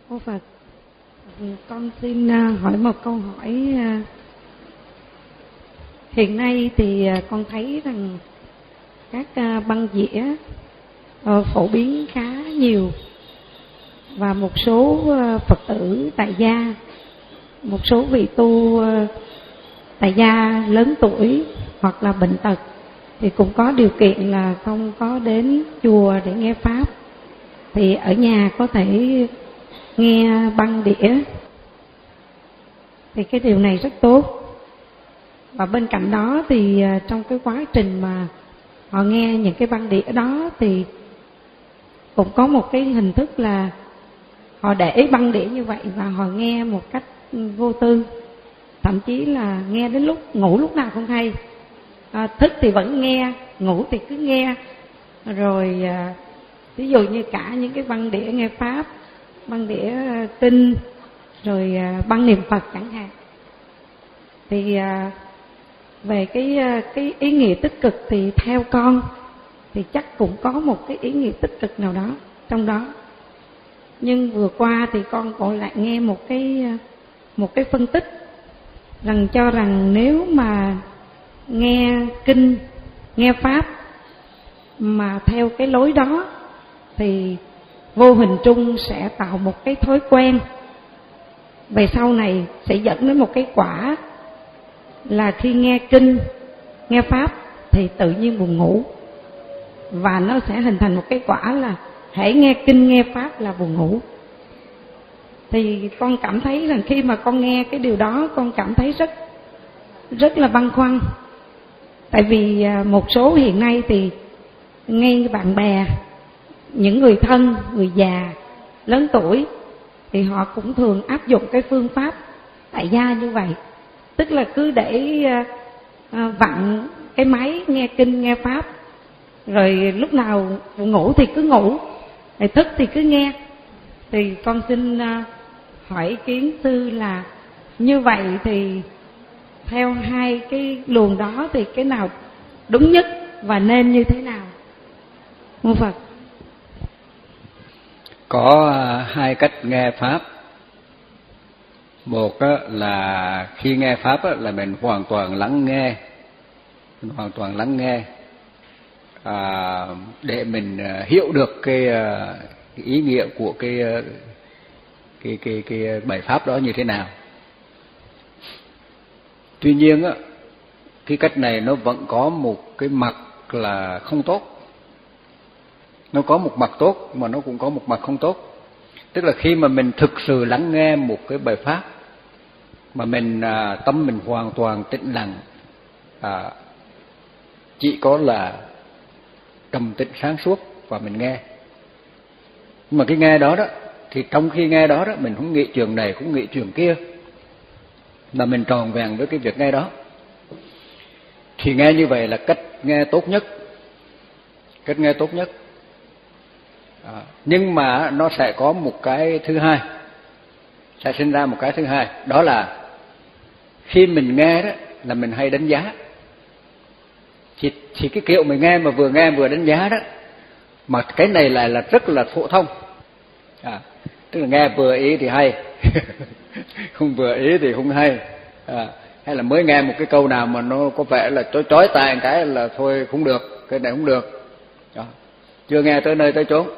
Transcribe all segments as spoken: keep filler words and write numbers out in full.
Ô Phật, con xin hỏi một câu hỏi. Hiện nay thì con thấy rằng các băng dĩa phổ biến khá nhiều, và một số Phật tử tại gia, một số vị tu tại gia lớn tuổi hoặc là bệnh tật thì cũng có điều kiện là không có đến chùa để nghe pháp, thì ở nhà có thể nghe băng đĩa, thì cái điều này rất tốt. Và bên cạnh đó thì trong cái quá trình mà họ nghe những cái băng đĩa đó thì cũng có một cái hình thức là họ để băng đĩa như vậy và họ nghe một cách vô tư, thậm chí là nghe đến lúc ngủ lúc nào không hay, à, thức thì vẫn nghe, ngủ thì cứ nghe. Rồi à, ví dụ như cả những cái băng đĩa nghe pháp, băng đĩa kinh, rồi à, băng niệm Phật chẳng hạn. Thì à, về cái cái ý nghĩa tích cực thì theo con thì chắc cũng có một cái ý nghĩa tích cực nào đó trong đó. Nhưng vừa qua thì con còn lại nghe một cái một cái phân tích rằng cho rằng nếu mà nghe kinh, nghe pháp mà theo cái lối đó thì vô hình trung sẽ tạo một cái thói quen, về sau này sẽ dẫn đến một cái quả là khi nghe kinh, nghe pháp thì tự nhiên buồn ngủ, và nó sẽ hình thành một cái quả là hễ nghe kinh nghe pháp là buồn ngủ. Thì con cảm thấy rằng khi mà con nghe cái điều đó, con cảm thấy rất rất là băn khoăn. Tại vì một số hiện nay thì nghe bạn bè, những người thân, người già, lớn tuổi thì họ cũng thường áp dụng cái phương pháp tại gia như vậy. Tức là cứ để vặn cái máy nghe kinh nghe pháp, rồi lúc nào ngủ thì cứ ngủ, rồi thức thì cứ nghe. Thì con xin hỏi ý kiến sư là như vậy thì theo hai cái luồng đó thì cái nào đúng nhất và nên như thế nào? Mô Phật. Có hai cách nghe pháp. Một là khi nghe pháp là mình hoàn toàn lắng nghe, mình hoàn toàn lắng nghe à, để mình hiểu được cái, cái ý nghĩa của cái cái cái cái bài pháp đó như thế nào. Tuy nhiên á, cái cách này nó vẫn có một cái mặt là không tốt. Nó có một mặt tốt mà nó cũng có một mặt không tốt. Tức là khi mà mình thực sự lắng nghe một cái bài pháp mà mình à, tâm mình hoàn toàn tĩnh lặng, à, chỉ có là trầm tĩnh sáng suốt và mình nghe. Nhưng mà cái nghe đó đó thì trong khi nghe đó đó mình không nghĩ chuyện này cũng nghĩ chuyện kia, mà mình tròn vẹn với cái việc nghe đó, thì nghe như vậy là cách nghe tốt nhất, cách nghe tốt nhất. À, nhưng mà nó sẽ có một cái thứ hai, sẽ sinh ra một cái thứ hai, đó là khi mình nghe đó là mình hay đánh giá. Thì, thì cái kiểu mình nghe mà vừa nghe vừa đánh giá đó, mà cái này lại là rất là phổ thông. À, tức là nghe vừa ý thì hay, không vừa ý thì không hay. À, hay là mới nghe một cái câu nào mà nó có vẻ là chói chói tai một cái là thôi không được, cái này không được. Đó. Chưa nghe tới nơi tới chốn.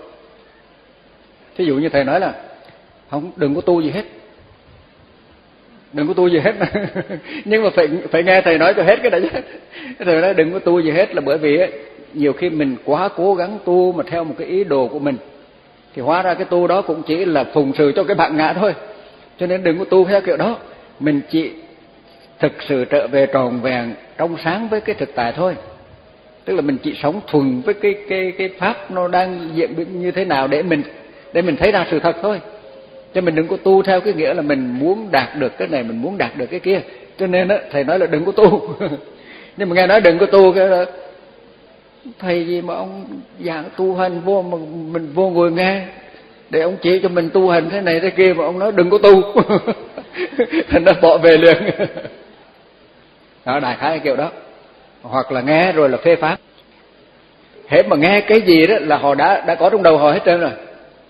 Thí dụ như thầy nói là không, đừng có tu gì hết, đừng có tu gì hết. Nhưng mà phải phải nghe thầy nói cho hết cái đấy chứ. Thầy nói đừng có tu gì hết là bởi vì ấy, nhiều khi mình quá cố gắng tu mà theo một cái ý đồ của mình, thì hóa ra cái tu đó cũng chỉ là phụng sự cho cái bản ngã thôi. Cho nên đừng có tu theo kiểu đó. Mình chỉ thực sự trở về tròn vẹn trong sáng với cái thực tại thôi. Tức là mình chỉ sống thuần với cái cái cái pháp nó đang diễn biến như thế nào để mình để mình thấy ra sự thật thôi. Cho mình đừng có tu theo cái nghĩa là mình muốn đạt được cái này, mình muốn đạt được cái kia. Cho nên á thầy nói là đừng có tu. Nhưng mà nghe nói đừng có tu cái là thầy gì mà ông giảng tu hành vô mà mình vô ngồi nghe để ông chỉ cho mình tu hành thế này thế kia, mà ông nói đừng có tu. Thành ra bỏ về liền. Đó, đại khái kiểu đó. Hoặc là nghe rồi là phê phán. Hễ mà nghe cái gì đó là họ đã đã có trong đầu họ hết trơn rồi.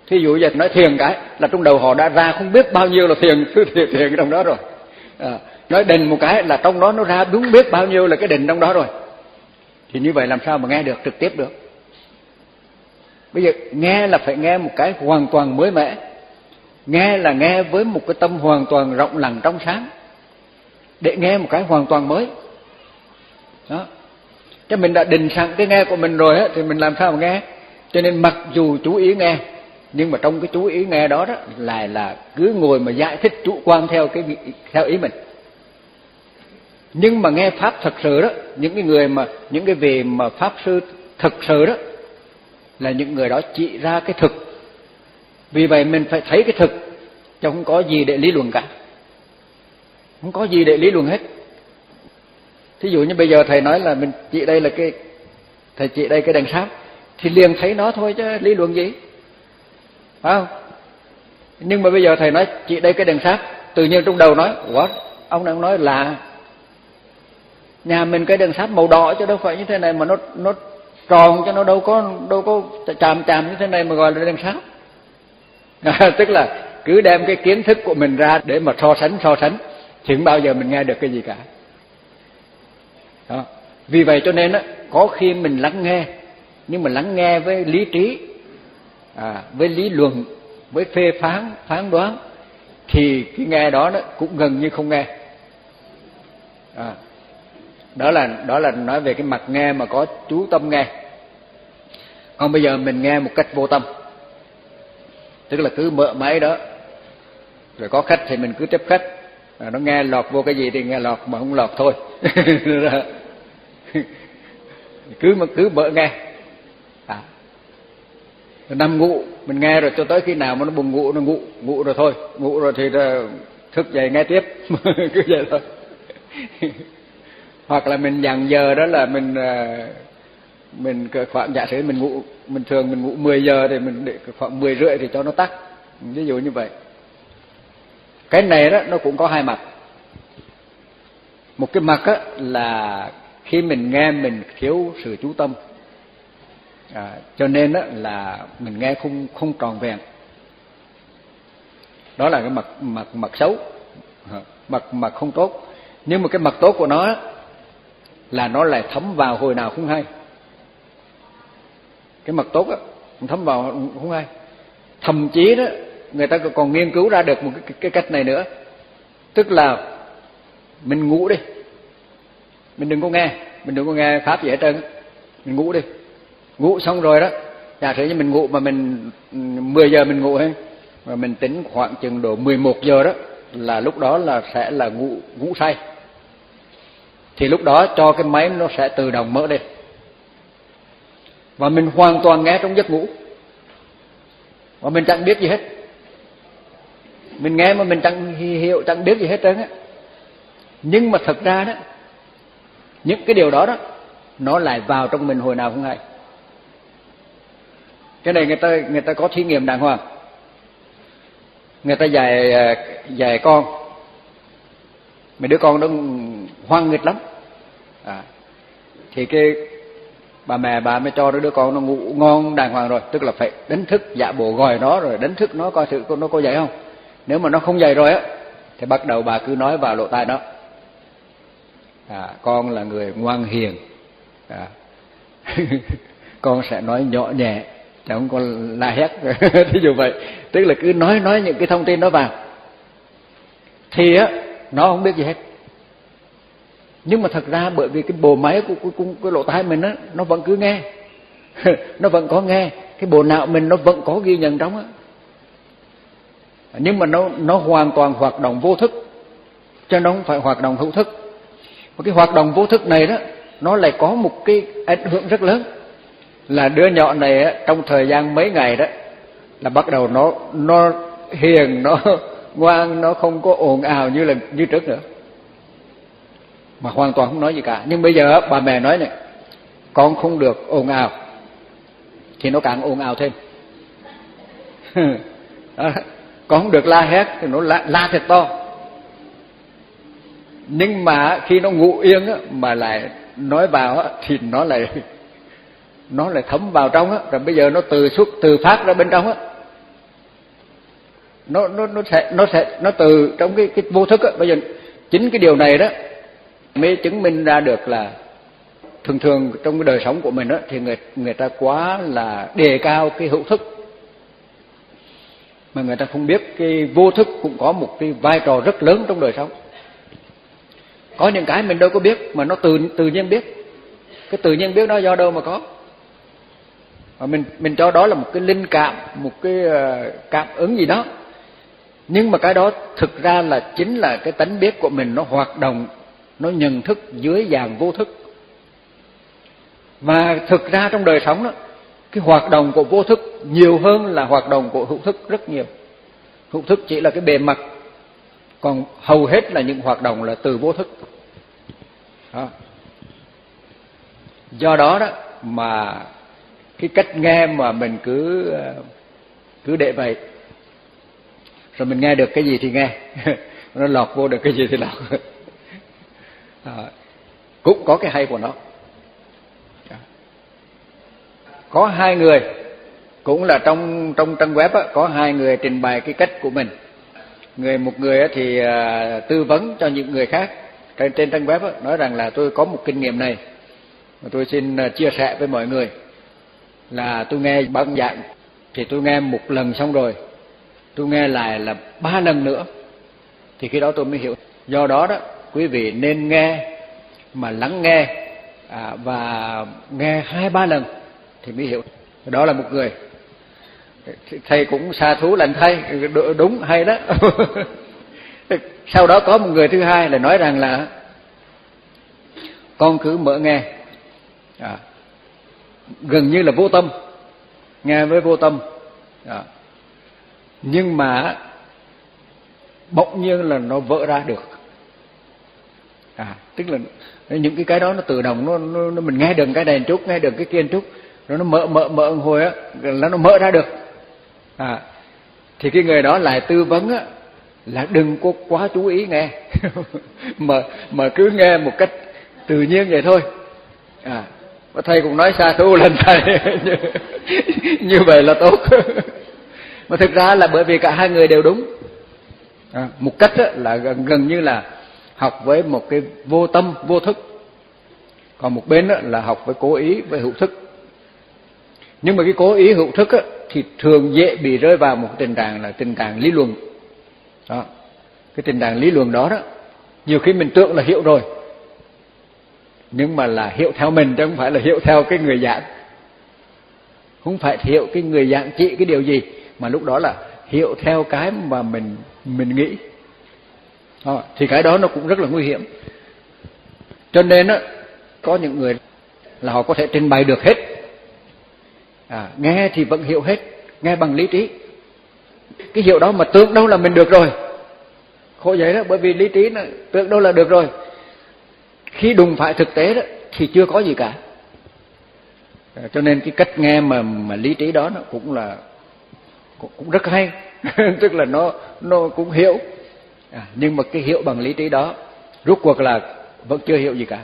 Thí dụ giờ nói thiền cái là trong đầu họ đã ra không biết bao nhiêu là thiền thứ thiền, thiền trong đó rồi. À, nói định một cái là trong đó nó ra đúng biết bao nhiêu là cái định trong đó rồi. Thì như vậy làm sao mà nghe được trực tiếp được? Bây giờ nghe là phải nghe một cái hoàn toàn mới mẻ. Nghe là nghe với một cái tâm hoàn toàn rộng lặng trong sáng, để nghe một cái hoàn toàn mới. Đó. Chứ mình đã định sẵn cái nghe của mình rồi á, thì mình làm sao mà nghe? Cho nên mặc dù chú ý nghe, nhưng mà trong cái chú ý nghe đó đó lại là cứ ngồi mà giải thích chủ quan theo cái theo ý mình. Nhưng mà nghe pháp thật sự đó, những cái người mà những cái vị mà pháp sư thực sự đó là những người đó chỉ ra cái thực. Vì vậy mình phải thấy cái thực, chứ không có gì để lý luận cả. Không có gì để lý luận hết. Thí dụ như bây giờ thầy nói là mình chỉ đây là cái thầy chỉ đây cái đèn sáp, thì liền thấy nó thôi chứ lý luận gì, phải không? Nhưng mà bây giờ thầy nói chỉ đây cái đèn sáp, tự nhiên trong đầu nói what? Ông đang nói là nhà mình cái đèn sáp màu đỏ chứ đâu phải như thế này mà nó nó tròn, chứ nó đâu có đâu có chạm chạm như thế này mà gọi là đèn sáp. À, tức là cứ đem cái kiến thức của mình ra để mà so sánh so sánh thì không bao giờ mình nghe được cái gì cả. Đó. Vì vậy cho nên á, có khi mình lắng nghe, nhưng mà lắng nghe với lý trí, à, với lý luận, với phê phán, phán đoán, thì cái nghe đó, đó cũng gần như không nghe. À, đó là đó là nói về cái mặt nghe mà có chú tâm nghe. Còn bây giờ mình nghe một cách vô tâm, tức là cứ mở máy đó, rồi có khách thì mình cứ tiếp khách, à, nó nghe lọt vô cái gì thì nghe lọt, mà không lọt thôi. cứ mà cứ mở nghe. À, nằm ngủ mình nghe rồi cho tới khi nào mà nó buồn ngủ nó ngủ ngủ rồi thôi, ngủ rồi thì thức dậy nghe tiếp. Cứ vậy thôi. Hoặc là mình dặn giờ đó là mình mình khoảng giả sử mình ngủ, mình thường mình ngủ mười giờ thì mình để khoảng mười rưỡi thì cho nó tắt, ví dụ như vậy. Cái này đó nó cũng có hai mặt. Một cái mặt á là khi mình nghe mình thiếu sự chú tâm, à, cho nên đó là mình nghe không không tròn vẹn. Đó là cái mặt mặt mặt xấu, mặt mặt không tốt. Nhưng mà cái mặt tốt của nó là nó lại thấm vào hồi nào không hay. Cái mặt tốt á thấm vào không hay. Thậm chí đó người ta còn nghiên cứu ra được một cái, cái cách này nữa, tức là mình ngủ đi, mình đừng có nghe, mình đừng có nghe pháp gì hết trơn, mình ngủ đi, ngủ xong rồi đó, giả sử như mình ngủ mà mình mười giờ mình ngủ hay, mà mình tính khoảng chừng độ mười một giờ đó là lúc đó là sẽ là ngủ ngủ say, thì lúc đó cho cái máy nó sẽ tự động mở lên và mình hoàn toàn nghe trong giấc ngủ và mình chẳng biết gì hết. Mình nghe mà mình chẳng hiểu, chẳng biết gì hết trơn á. Nhưng mà thật ra đó, những cái điều đó đó nó lại vào trong mình hồi nào không hay. Cái này người ta người ta có thí nghiệm đàng hoàng. Người ta dạy dạy con, mấy đứa con nó hoang nghịch lắm, à, thì cái bà mẹ bà mới cho đứa con nó ngủ ngon đàng hoàng rồi, tức là phải đánh thức, giả bộ gọi nó rồi đánh thức nó coi thử nó có dậy không. Nếu mà nó không dậy rồi á thì bắt đầu bà cứ nói vào lỗ tai nó, à, con là người ngoan hiền, à, con sẽ nói nhỏ nhẹ chứ không có la hét. Thí dụ vậy, tức là cứ nói nói những cái thông tin đó vào thì á nó không biết gì hết. Nhưng mà thật ra bởi vì cái bộ máy của, của, của cái lỗ tai mình á, nó vẫn cứ nghe. Nó vẫn có nghe, cái bộ não mình nó vẫn có ghi nhận trong á. Nhưng mà nó nó hoàn toàn hoạt động vô thức, chứ nó không phải hoạt động hữu thức. Và cái hoạt động vô thức này đó, nó lại có một cái ảnh hưởng rất lớn, là đứa nhỏ này á, trong thời gian mấy ngày đó là bắt đầu nó nó hiền, nó ngoan, nó không có ồn ào như là như trước nữa, mà hoàn toàn không nói gì cả. Nhưng bây giờ bà mẹ nói này, con không được ồn ào, thì nó càng ồn ào thêm. Đó. Con không được la hét thì nó la, la thật to. Nhưng mà khi nó ngủ yên á, mà lại nói vào á, thì nó lại nó lại thấm vào trong á, rồi bây giờ nó từ xuất từ phát ra bên trong á, nó nó nó sẽ nó sẽ nó từ trong cái cái vô thức á. Bây giờ chính cái điều này đó mới chứng minh ra được là thường thường trong cái đời sống của mình đó thì người người ta quá là đề cao cái hữu thức, mà người ta không biết cái vô thức cũng có một cái vai trò rất lớn trong đời sống. Có những cái mình đâu có biết mà nó tự tự nhiên biết. Cái tự nhiên biết đó do đâu mà có? Và mình mình cho đó là một cái linh cảm, một cái cảm ứng gì đó. Nhưng mà cái đó thực ra là chính là cái tánh biết của mình nó hoạt động, nó nhận thức dưới dạng vô thức. Và thực ra trong đời sống đó, cái hoạt động của vô thức nhiều hơn là hoạt động của hữu thức rất nhiều. Hữu thức chỉ là cái bề mặt, còn hầu hết là những hoạt động là từ vô thức. Đó. Do đó đó mà cái cách nghe mà mình cứ cứ để vậy, rồi mình nghe được cái gì thì nghe, nó lọt vô được cái gì thì lọt. À, cũng có cái hay của nó. Có hai người, cũng là trong trong trang web á, có hai người trình bày cái cách của mình. Người một người thì uh, tư vấn cho những người khác trên trên trang web á, nói rằng là tôi có một kinh nghiệm này, và tôi xin uh, chia sẻ với mọi người. Là tôi nghe băng giảng thì tôi nghe một lần xong rồi, tôi nghe lại là ba lần nữa thì khi đó tôi mới hiểu. Do đó đó quý vị nên nghe mà lắng nghe à, và nghe hai ba lần thì mới hiểu. Đó là một người. Thầy cũng xa thú lành thay, đúng hay đó. Sau đó có một người thứ hai là nói rằng là con cứ mở nghe, à, gần như là vô tâm, nghe với vô tâm, à, nhưng mà bỗng nhiên là nó vỡ ra được. À, tức là những cái cái đó nó tự động, nó, nó, nó mình nghe được cái này một chút, nghe được cái kia một chút, rồi nó mở mở mở một hồi á, là nó mở ra được. À, thì cái người đó lại tư vấn á là đừng có quá chú ý nghe, mà mà cứ nghe một cách tự nhiên vậy thôi. À, và thầy cũng nói xa thú lần thầy như, như vậy là tốt. Mà thực ra là bởi vì cả hai người đều đúng. À, một cách á, là gần, gần như là học với một cái vô tâm vô thức, còn một bên á, là học với cố ý với hữu thức. Nhưng mà cái cố ý hữu thức á, thì thường dễ bị rơi vào một tình trạng là tình trạng lý luận. Đó. Cái tình trạng lý luận đó đó, nhiều khi mình tưởng là hiểu rồi, nhưng mà là hiểu theo mình chứ không phải là hiểu theo cái người giảng. Không phải hiểu cái người giảng chỉ cái điều gì, mà lúc đó là hiểu theo cái mà mình mình nghĩ. Đó. Thì cái đó nó cũng rất là nguy hiểm. Cho nên á, có những người là họ có thể trình bày được hết. À, nghe thì vẫn hiểu hết, nghe bằng lý trí. Cái hiểu đó mà tưởng đâu là mình được rồi. Khổ vậy đó, bởi vì lý trí nó tưởng đâu là được rồi. Khi đụng phải thực tế đó thì chưa có gì cả. À, cho nên cái cách nghe mà mà lý trí đó nó cũng là cũng, cũng rất hay. Tức là nó nó cũng hiểu. À, nhưng mà cái hiểu bằng lý trí đó rốt cuộc là vẫn chưa hiểu gì cả.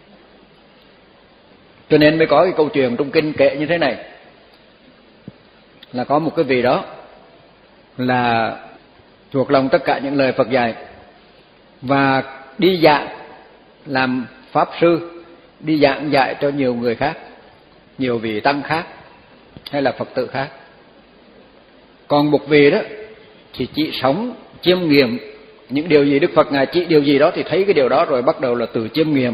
Cho nên mới có cái câu chuyện trong kinh kệ như thế này, là có một cái vị đó là thuộc lòng tất cả những lời Phật dạy, và đi giảng làm pháp sư, đi giảng dạy cho nhiều người khác, nhiều vị tăng khác hay là Phật tử khác. Còn một vị đó thì chỉ sống chiêm nghiệm những điều gì Đức Phật Ngài chỉ điều gì đó thì thấy cái điều đó rồi bắt đầu là tự chiêm nghiệm.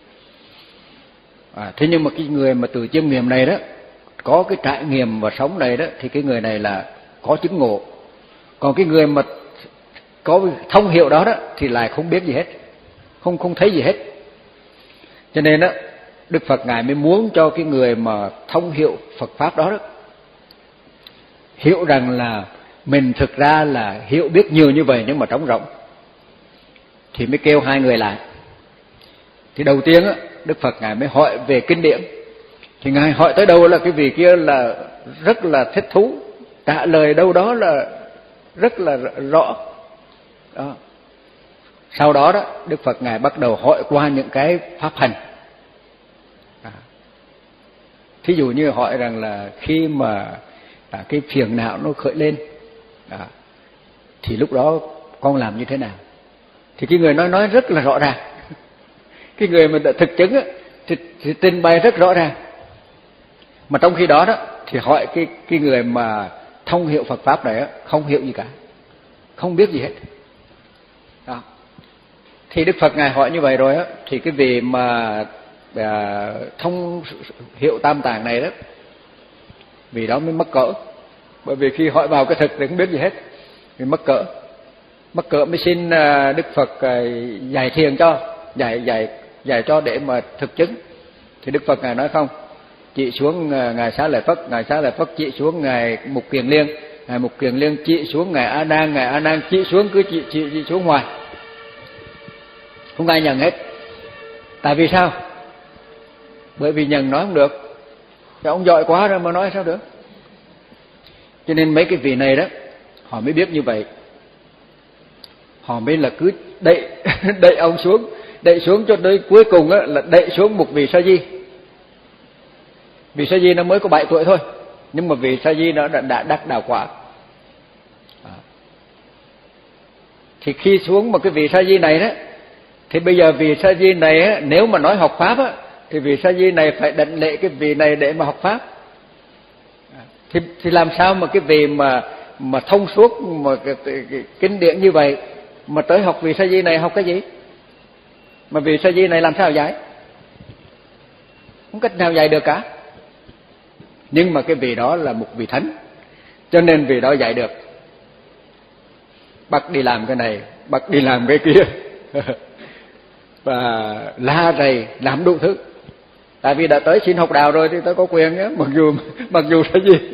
À, thế nhưng mà cái người mà tự chiêm nghiệm này đó, có cái trải nghiệm và sống này đó, thì cái người này là có chứng ngộ. Còn cái người mà có thông hiểu đó đó thì lại không biết gì hết, không không thấy gì hết. Cho nên đó Đức Phật Ngài mới muốn cho cái người mà thông hiểu Phật pháp đó đó hiểu rằng là mình thực ra là hiểu biết nhiều như vậy nhưng mà trống rỗng. Thì mới kêu hai người lại. Thì đầu tiên á, Đức Phật Ngài mới hỏi về kinh điển. Thì Ngài hỏi tới đâu là cái vị kia là rất là thích thú, trả lời đâu đó là rất là rõ. Đó. Sau đó đó Đức Phật Ngài bắt đầu hỏi qua những cái pháp hành. À. Thí dụ như hỏi rằng là khi mà à, cái phiền não nó khởi lên, à, thì lúc đó con làm như thế nào? Thì cái người nói nói rất là rõ ràng. Cái người mà đã thực chứng á, thì, thì trình bày rất rõ ràng. Mà trong khi đó đó thì hỏi cái cái người mà thông hiểu Phật pháp này á, không hiểu gì cả, không biết gì hết. Đó. Thì Đức Phật ngài hỏi như vậy rồi á, thì cái vị mà à, thông hiểu tam tạng này đó, vì đó mới mắc cỡ. Bởi vì khi hỏi vào cái thực thì không biết gì hết, vì mắc cỡ, mắc cỡ mới xin Đức Phật dạy thiền cho, dạy dạy dạy cho để mà thực chứng. Thì Đức Phật ngài nói không, chỉ xuống ngài Xá Lợi Phất, ngài Xá Lợi Phất chỉ xuống ngài Mục Kiền Liên, ngài Mục Kiền Liên chỉ xuống ngài A Nan, ngài A Nan chỉ xuống cứ chỉ chỉ, chỉ xuống ngoài, không ai nhận hết. Tại vì sao? Bởi vì nhận nói không được, thì ông giỏi quá rồi mà nói sao được. Cho nên mấy cái vị này đó, họ mới biết như vậy, họ mới là cứ đẩy đẩy ông xuống, đẩy xuống cho tới cuối cùng á, là đẩy xuống một vị Sa Di. Vị Sa Di nó mới có bảy tuổi thôi, nhưng mà vị Sa Di nó đã, đã đắc đạo quả. Đó. Thì khi xuống một cái vị Sa Di này đó, thì bây giờ vị Sa Di này á, nếu mà nói học pháp á, thì vị Sa Di này phải đảnh lễ cái vị này để mà học pháp. Thì, thì làm sao mà cái vị mà mà thông suốt mà cái, cái, cái, kinh điển như vậy mà tới học vị Sa Di này học cái gì? Mà vị Sa Di này làm sao dạy? Không cách nào dạy được cả. Nhưng mà cái vị đó là một vị thánh, cho nên vị đó dạy được. Bắt đi làm cái này, bắt đi làm cái kia, và la rầy làm đủ thứ. Tại vì đã tới xin học đạo rồi thì tôi có quyền nhé, mặc dù mặc dù là gì.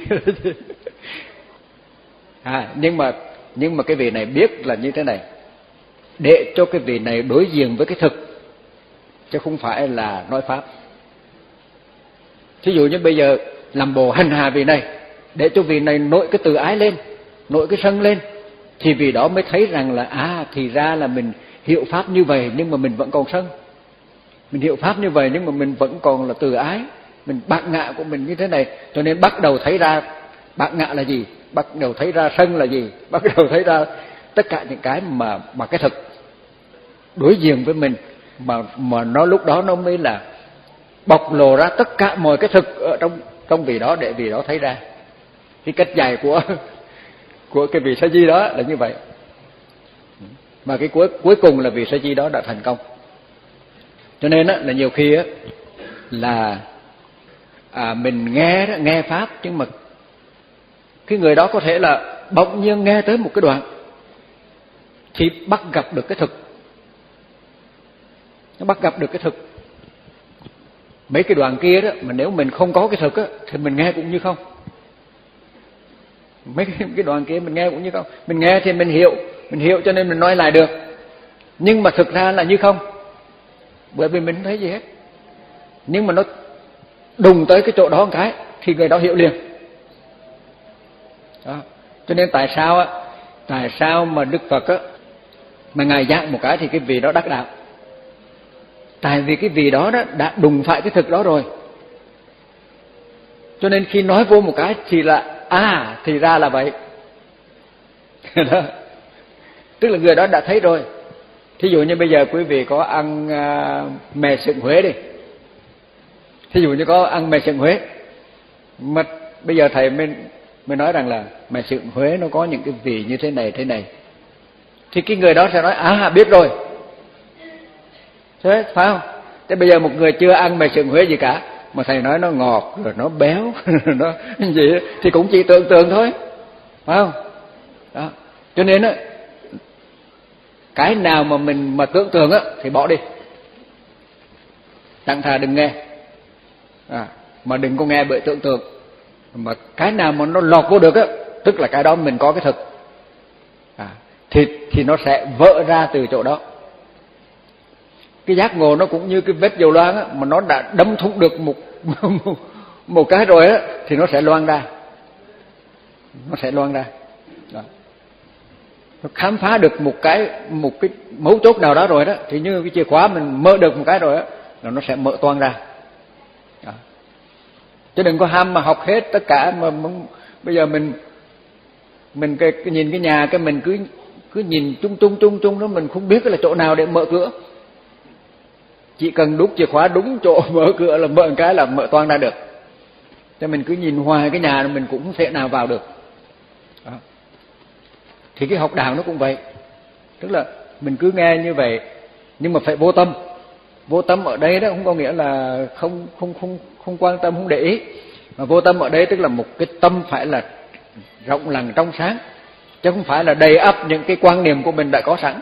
À, nhưng mà nhưng mà cái vị này biết là như thế này, để cho cái vị này đối diện với cái thực, chứ không phải là nói pháp. Thí dụ như bây giờ làm bộ hành hạ vị này, để cho vị này nổi cái từ ái lên, nổi cái sân lên, thì vị đó mới thấy rằng là à, thì ra là mình hiểu pháp như vậy nhưng mà mình vẫn còn sân. Mình hiểu pháp như vậy nhưng mà mình vẫn còn là từ ái, mình bạc ngạ của mình như thế này, cho nên bắt đầu thấy ra bạc ngạ là gì, bắt đầu thấy ra sân là gì, bắt đầu thấy ra tất cả những cái mà mà cái thực đối diện với mình, mà mà nó lúc đó nó mới là bộc lộ ra tất cả mọi cái thực ở trong trong vị đó, để vị đó thấy ra. Cái cách dạy của của cái vị Sa Di đó là như vậy. Mà cái cuối cuối cùng là vị Sa Di đó đã thành công. Cho nên á, là nhiều khi á, là à, mình nghe đó, nghe pháp, nhưng mà cái người đó có thể là bỗng nhiên nghe tới một cái đoạn thì bắt gặp được cái thực, nó bắt gặp được cái thực. Mấy cái đoạn kia đó mà nếu mình không có cái thực á, thì mình nghe cũng như không. Mấy cái, cái đoạn kia mình nghe cũng như không. Mình nghe thì mình hiểu, mình hiểu cho nên mình nói lại được, nhưng mà thực ra là như không, bởi vì mình không thấy gì hết. Nhưng mà nó đùng tới cái chỗ đó một cái thì người đó hiểu liền. Đó. Cho nên tại sao á, tại sao mà Đức Phật á, mà ngài giảng một cái thì cái vị đó đắc đạo? Tại vì cái vị đó, đó đã đùng phải cái thực đó rồi, cho nên khi nói vô một cái thì là à, thì ra là vậy. Đó. Tức là người đó đã thấy rồi. Thí dụ như bây giờ quý vị có ăn uh, mè sừng Huế đi. Thí dụ như có ăn mè sừng Huế, mà bây giờ thầy mới, mới nói rằng là mè sừng Huế nó có những cái vị như thế này thế này, thì cái người đó sẽ nói à, biết rồi. Thế phải không? Thế bây giờ một người chưa ăn mè sừng Huế gì cả, mà thầy nói nó ngọt rồi nó béo nó gì đó, thì cũng chỉ tưởng tượng thôi, phải không? Đó. Cho nên á, cái nào mà mình mà tưởng tượng á thì bỏ đi, chẳng thà đừng nghe. À, mà đừng có nghe bởi tưởng tượng. Mà cái nào mà nó lọt vô được á, tức là cái đó mình có cái thực. À, thì thì nó sẽ vỡ ra từ chỗ đó. Cái giác ngộ nó cũng như cái vết dầu loang á, mà nó đã đâm thủng được một một cái rồi á, thì nó sẽ loang ra, nó sẽ loang ra. Đó. Nó khám phá được một cái một cái mấu chốt nào đó rồi đó, thì như cái chìa khóa mình mở được một cái rồi á, là nó sẽ mở toang ra. Đó. Chứ đừng có ham mà học hết tất cả mà, mà bây giờ mình Mình cái, cái nhìn cái nhà cái mình cứ cứ nhìn chung chung chung chung đó, mình không biết là chỗ nào để mở cửa. Chỉ cần đút chìa khóa đúng chỗ mở cửa là mở cái là mở toang ra được. Cho mình cứ nhìn hoài cái nhà mình cũng không thể nào vào được. Đó. Thì cái học đạo nó cũng vậy. Tức là mình cứ nghe như vậy nhưng mà phải vô tâm. Vô tâm ở đây đó không có nghĩa là không không không không quan tâm, không để ý. Mà vô tâm ở đây tức là một cái tâm phải là rộng lặng trong sáng, chứ không phải là đầy ắp những cái quan niệm của mình đã có sẵn.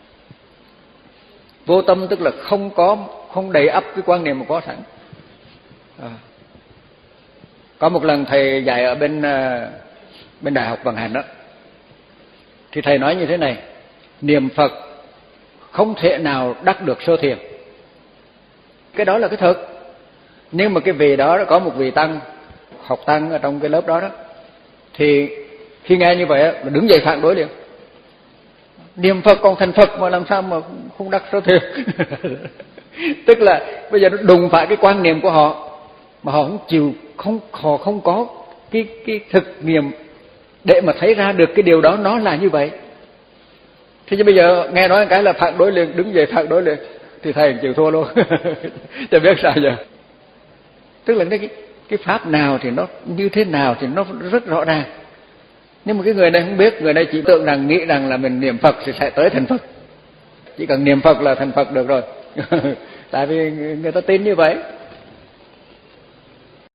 Vô tâm tức là không có không đầy ắp cái quan niệm mà có sẵn. À. Có một lần thầy dạy ở bên bên Đại học Vận Hành đó, thì thầy nói như thế này: niệm Phật không thể nào đắc được sơ thiền. Cái đó là cái thật. Nhưng mà cái vị đó có một vị tăng, học tăng ở trong cái lớp đó đó, thì khi nghe như vậy là đứng dậy phản đối liền. Niệm Phật còn thành Phật mà làm sao mà không đắc sơ thiền. Tức là bây giờ nó đùng phải cái quan niệm của họ mà họ không chịu, không họ không có cái cái thực nghiệm để mà thấy ra được cái điều đó nó là như vậy. Thế chứ bây giờ nghe nói cái là phản đối liền, đứng dậy phản đối liền, thì thầy chịu thua luôn. Chẳng biết sao giờ. Tức là cái cái pháp nào thì nó như thế nào thì nó rất rõ ràng. Nhưng mà cái người này không biết, người này chỉ tưởng rằng nghĩ rằng là mình niệm Phật thì sẽ tới thành Phật. Chỉ cần niệm Phật là thành Phật được rồi. Tại vì người ta tin như vậy.